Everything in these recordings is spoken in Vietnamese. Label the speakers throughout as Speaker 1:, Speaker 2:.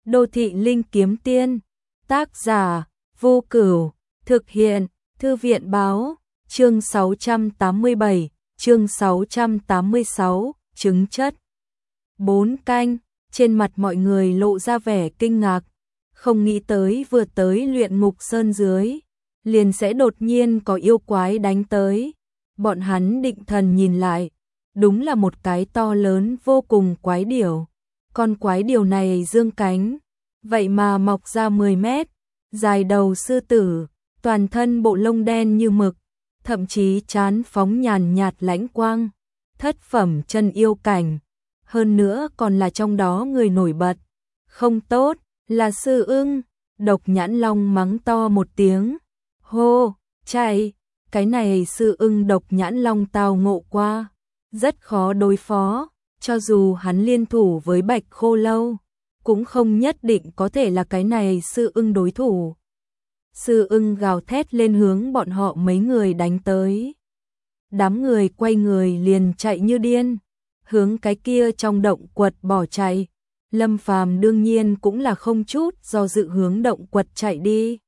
Speaker 1: Đô thị linh kiếm tiên, tác giả, Vô Cửu, thực hiện, Thư viện báo, chương 687, chương 686, chứng chất. 4 canh, trên mặt mọi người lộ ra vẻ kinh ngạc, không nghĩ tới vừa tới luyện ngục sơn dưới, liền sẽ đột nhiên có yêu quái đánh tới. Bọn hắn định thần nhìn lại, đúng là một cái to lớn vô cùng quái điểu. Con quái điểu này dương cánh, vậy mà mọc ra 10 mét, dài đầu sư tử, toàn thân bộ lông đen như mực, thậm chí trán phóng nhàn nhạt lãnh quang, thất phẩm chân yêu cảnh, hơn nữa còn là trong đó người nổi bật. Không tốt, là sư ưng. Độc Nhãn Long mắng to một tiếng, hô, chạy. Cái này sư ưng Độc Nhãn Long tao ngộ qua, rất khó đối phó, cho dù hắn liên thủ với Bạch Khô Lâu, cũng không nhất định có thể là cái này sư ưng đối thủ. Sư ưng gào thét lên hướng bọn họ mấy người đánh tới. Đám người quay người liền chạy như điên, hướng cái kia trong động quật bỏ chạy. Lâm Phàm đương nhiên cũng là không chút do dự hướng động quật chạy đi.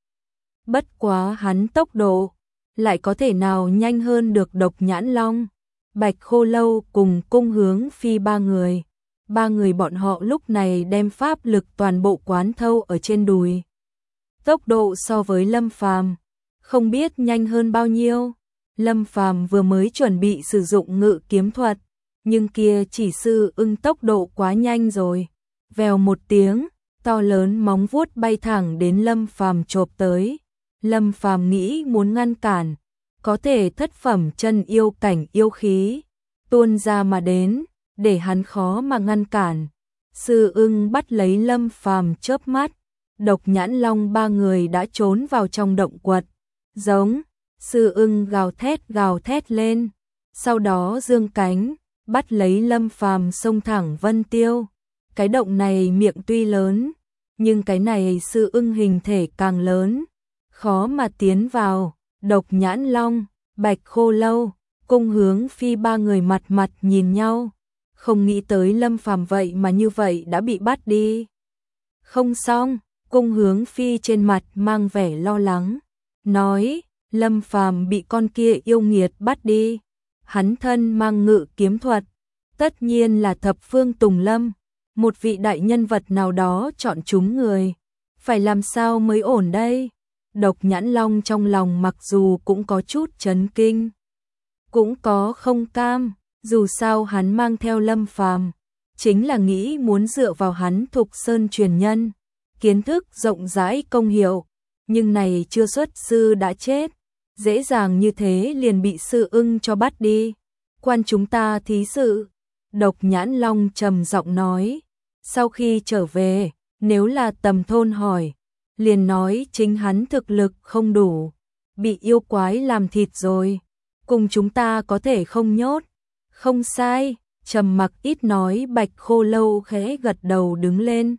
Speaker 1: Bất quá hắn tốc độ lại có thể nào nhanh hơn được Độc Nhãn Long, Bạch Khô Lâu cùng Cung Hướng Phi ba người. Ba người bọn họ lúc này đem pháp lực toàn bộ quán thâu ở trên đùi. Tốc độ so với Lâm Phàm không biết nhanh hơn bao nhiêu. Lâm Phàm vừa mới chuẩn bị sử dụng ngự kiếm thuật, nhưng kia chỉ sư ưng tốc độ quá nhanh rồi. Vèo một tiếng, to lớn móng vuốt bay thẳng đến Lâm Phàm chộp tới. Lâm Phàm nghĩ muốn ngăn cản, có thể thất phẩm chân yêu cảnh yêu khí tuôn ra mà đến, để hắn khó mà ngăn cản. Sư ưng bắt lấy Lâm Phàm chớp mắt, Độc Nhãn Long ba người đã trốn vào trong động quật. Giống, sư ưng gào thét lên, sau đó dương cánh, bắt lấy Lâm Phàm xông thẳng Vân Tiêu. Cái động này miệng tuy lớn, nhưng cái này sư ưng hình thể càng lớn, khó mà tiến vào. Độc Nhãn Long, Bạch Khô Lâu, Cung Hướng Phi ba người mặt nhìn nhau, không nghĩ tới Lâm Phàm vậy mà như vậy đã bị bắt đi. Không xong, Cung Hướng Phi trên mặt mang vẻ lo lắng, nói, Lâm Phàm bị con kia yêu nghiệt bắt đi, hắn thân mang ngự kiếm thuật, tất nhiên là thập phương Tùng Lâm, một vị đại nhân vật nào đó chọn chúng người, phải làm sao mới ổn đây? Độc Nhãn Long trong lòng mặc dù cũng có chút chấn kinh, cũng có không cam, dù sao hắn mang theo Lâm Phàm, chính là nghĩ muốn dựa vào hắn Thục Sơn truyền nhân, kiến thức rộng rãi công hiệu, nhưng này chưa xuất sư đã chết, dễ dàng như thế liền bị sư ưng cho bắt đi. Quan chúng ta thí sự. Độc Nhãn Long trầm giọng nói, sau khi trở về, nếu là tầm thôn hỏi, liền nói chính hắn thực lực không đủ, bị yêu quái làm thịt rồi, cùng chúng ta có thể không nhốt. Không sai, trầm mặc ít nói Bạch Khô Lâu khẽ gật đầu đứng lên.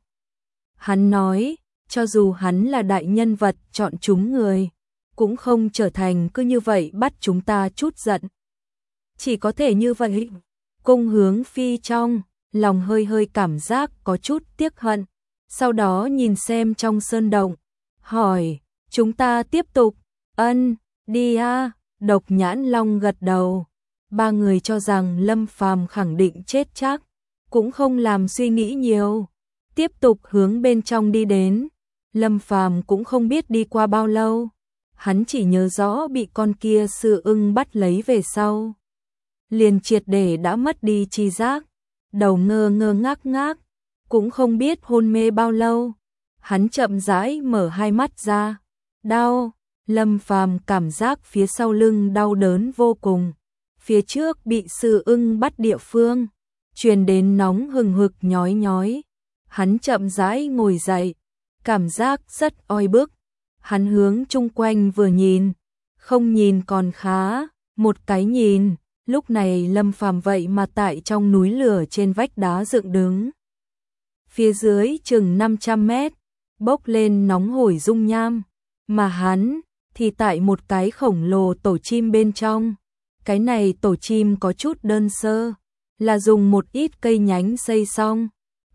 Speaker 1: Hắn nói, cho dù hắn là đại nhân vật chọn chúng người, cũng không trở thành cứ như vậy bắt chúng ta chút giận. Chỉ có thể như vậy. Cung Hướng Phi trong lòng hơi cảm giác có chút tiếc hận, sau đó nhìn xem trong sơn động, hỏi, chúng ta tiếp tục. Ân, đi a. Độc Nhãn Long gật đầu. Ba người cho rằng Lâm Phàm khẳng định chết chắc, cũng không làm suy nghĩ nhiều, tiếp tục hướng bên trong đi đến. Lâm Phàm cũng không biết đi qua bao lâu, hắn chỉ nhớ rõ bị con kia sư ưng bắt lấy về sau, liền triệt để đã mất đi tri giác, đầu ngơ ngác, cũng không biết hôn mê bao lâu. Hắn chậm rãi mở hai mắt ra. Đau. Lâm Phàm cảm giác phía sau lưng đau đớn vô cùng. Phía trước bị sư ưng bắt địa phương, truyền đến nóng hừng hực nhói. Hắn chậm rãi ngồi dậy, cảm giác rất oi bức. Hắn hướng chung quanh vừa nhìn, không nhìn còn khá, một cái nhìn, lúc này Lâm Phàm vậy mà tại trong núi lửa trên vách đá dựng đứng. Phía dưới chừng 500 mét, bốc lên nóng hổi dung nham, mà hắn thì tại một cái khổng lồ tổ chim bên trong. Cái này tổ chim có chút đơn sơ, là dùng một ít cây nhánh xây xong.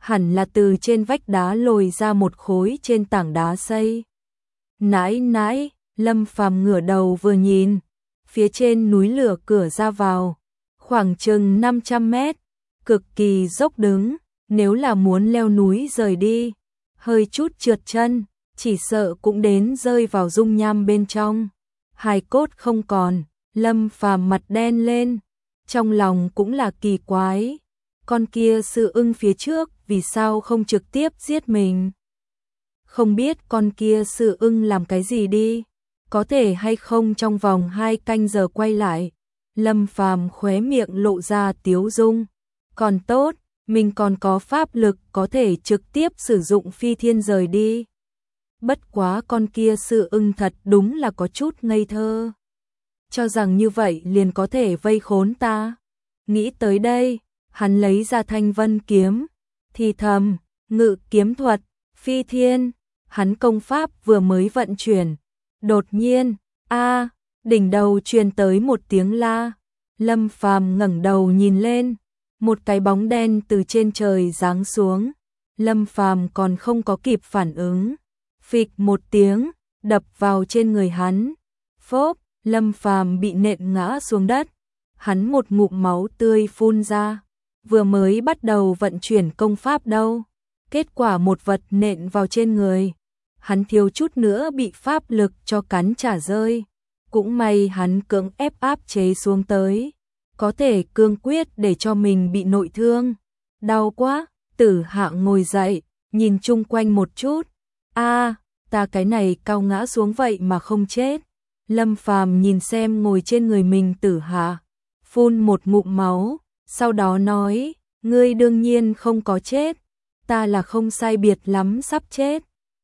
Speaker 1: hẳn là từ trên vách đá lồi ra một khối trên tảng đá xây. Nãi nãi, Lâm Phàm ngửa đầu vừa nhìn, phía trên núi lửa cửa ra vào, khoảng chừng 500 mét, cực kỳ dốc đứng, nếu là muốn leo núi rời đi, hơi chút trượt chân, chỉ sợ cũng đến rơi vào dung nham bên trong. Hài cốt không còn, Lâm Phàm mặt đen lên, trong lòng cũng là kỳ quái, con kia sư ưng phía trước vì sao không trực tiếp giết mình? Không biết con kia sư ưng làm cái gì đi, có thể hay không trong vòng 2 canh giờ quay lại. Lâm Phàm khóe miệng lộ ra tiếu dung, còn tốt, mình còn có pháp lực có thể trực tiếp sử dụng phi thiên rời đi. Bất quá con kia sư ưng thật đúng là có chút ngây thơ, cho rằng như vậy liền có thể vây khốn ta. Nghĩ tới đây, hắn lấy ra thanh vân kiếm, thì thầm, ngự kiếm thuật, phi thiên. Hắn công pháp vừa mới vận chuyển, đột nhiên, đỉnh đầu truyền tới một tiếng la. Lâm Phàm ngẩng đầu nhìn lên, một cái bóng đen từ trên trời giáng xuống. Lâm Phàm còn không có kịp phản ứng, phịch một tiếng, đập vào trên người hắn. Phốp, Lâm Phàm bị nện ngã xuống đất. Hắn một ngụm máu tươi phun ra, vừa mới bắt đầu vận chuyển công pháp đâu, kết quả một vật nện vào trên người. Hắn thiếu chút nữa bị pháp lực cho cắn trả rơi. Cũng may hắn cưỡng ép áp chế xuống tới, có thể cương quyết để cho mình bị nội thương. Đau quá, Tử Hạ ngồi dậy, nhìn chung quanh một chút. Ta cái này cao ngã xuống vậy mà không chết. Lâm Phàm nhìn xem ngồi trên người mình Tử Hạ, phun một ngụm máu, sau đó nói, ngươi đương nhiên không có chết, ta là không sai biệt lắm sắp chết.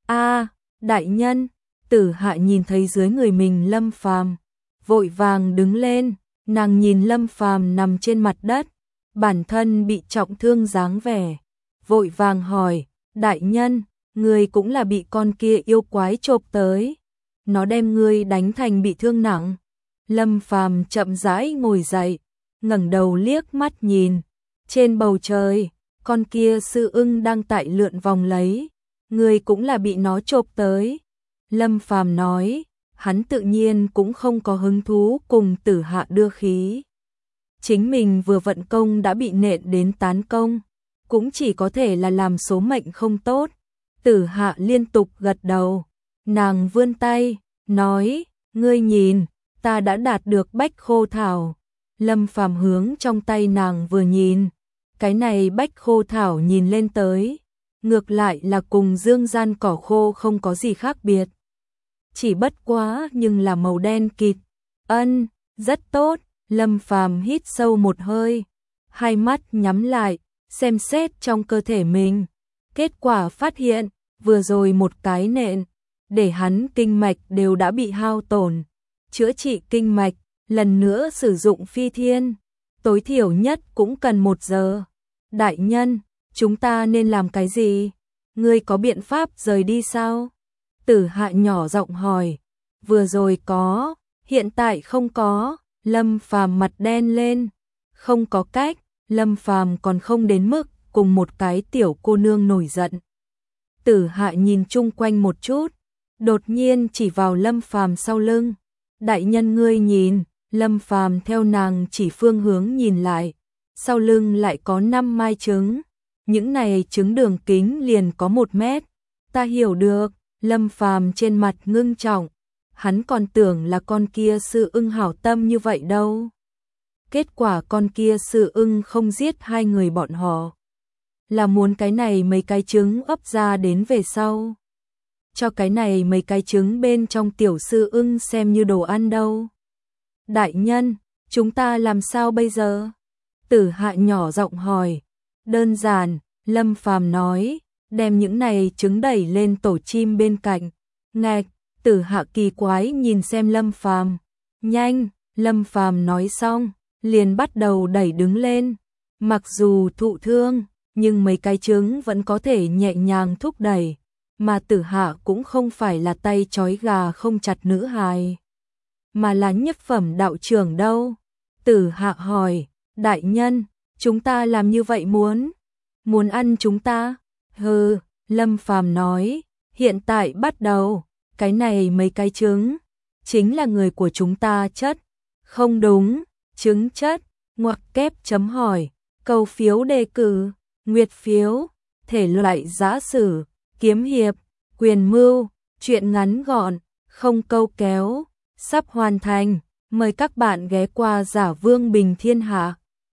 Speaker 1: Đại nhân, Tử Hạ nhìn thấy dưới người mình Lâm Phàm, vội vàng đứng lên, nàng nhìn Lâm Phàm nằm trên mặt đất, bản thân bị trọng thương dáng vẻ, vội vàng hỏi, đại nhân, ngươi cũng là bị con kia yêu quái chộp tới, nó đem ngươi đánh thành bị thương nặng. Lâm Phàm chậm rãi ngồi dậy, ngẩng đầu liếc mắt nhìn, trên bầu trời, con kia sư ưng đang tại lượn vòng lấy, ngươi cũng là bị nó chộp tới. Lâm Phàm nói, hắn tự nhiên cũng không có hứng thú cùng Tử Hạ đưa khí. Chính mình vừa vận công đã bị nện đến tán công, cũng chỉ có thể là làm số mệnh không tốt. Tử Hạ liên tục gật đầu, nàng vươn tay, nói, ngươi nhìn, ta đã đạt được bách khô thảo. Lâm Phàm hướng trong tay nàng vừa nhìn, cái này bách khô thảo nhìn lên tới, ngược lại là cùng dương gian cỏ khô không có gì khác biệt. Chỉ bất quá nhưng là màu đen kịt. Rất tốt. Lâm Phàm hít sâu một hơi, hai mắt nhắm lại, xem xét trong cơ thể mình. Kết quả phát hiện, vừa rồi một cái nện, để hắn kinh mạch đều đã bị hao tổn. Chữa trị kinh mạch, lần nữa sử dụng phi thiên, tối thiểu nhất cũng cần 1 giờ. Đại nhân, chúng ta nên làm cái gì? Ngươi có biện pháp rời đi sao? Tử Hạ nhỏ giọng hỏi. Vừa rồi có, hiện tại không có. Lâm Phàm mặt đen lên. Không có cách, Lâm Phàm còn không đến mức cùng một cái tiểu cô nương nổi giận. Tử Hạ nhìn chung quanh một chút, đột nhiên chỉ vào Lâm Phàm sau lưng. Đại nhân ngươi nhìn, Lâm Phàm theo nàng chỉ phương hướng nhìn lại, sau lưng lại có 5 mai trứng. Những này trứng đường kính liền có 1 mét. Ta hiểu được. Lâm Phàm trên mặt ngưng trọng, hắn còn tưởng là con kia sư ưng hảo tâm như vậy đâu. Kết quả con kia sư ưng không giết 2 người bọn họ, là muốn cái này mấy cái trứng ấp ra đến về sau, cho cái này mấy cái trứng bên trong tiểu sư ưng xem như đồ ăn đâu. Đại nhân, chúng ta làm sao bây giờ? Tử Hạ nhỏ giọng hỏi. Đơn giản, Lâm Phàm nói, đem những này trứng đẩy lên tổ chim bên cạnh. Ngạch, Tử Hạ kỳ quái nhìn xem Lâm Phàm. Nhanh, Lâm Phàm nói xong, liền bắt đầu đẩy đứng lên. Mặc dù thụ thương, nhưng mấy cái trứng vẫn có thể nhẹ nhàng thúc đẩy, mà Tử Hạ cũng không phải là tay trói gà không chặt nữ hài, mà là nhất phẩm đạo trưởng đâu. Tử Hạ hỏi, đại nhân, chúng ta làm như vậy muốn Muốn ăn chúng ta? Hừ, Lâm Phàm nói, hiện tại bắt đầu, cái này mấy cái trứng, chính là người của chúng ta chất. Không đúng, trứng chất, ngoặc kép chấm hỏi, cầu phiếu đề cử, nguyệt phiếu, thể loại giã sử, kiếm hiệp, quyền mưu, truyện ngắn gọn, không câu kéo, sắp hoàn thành, mời các bạn ghé qua Giả Vương Bình Thiên Hạ.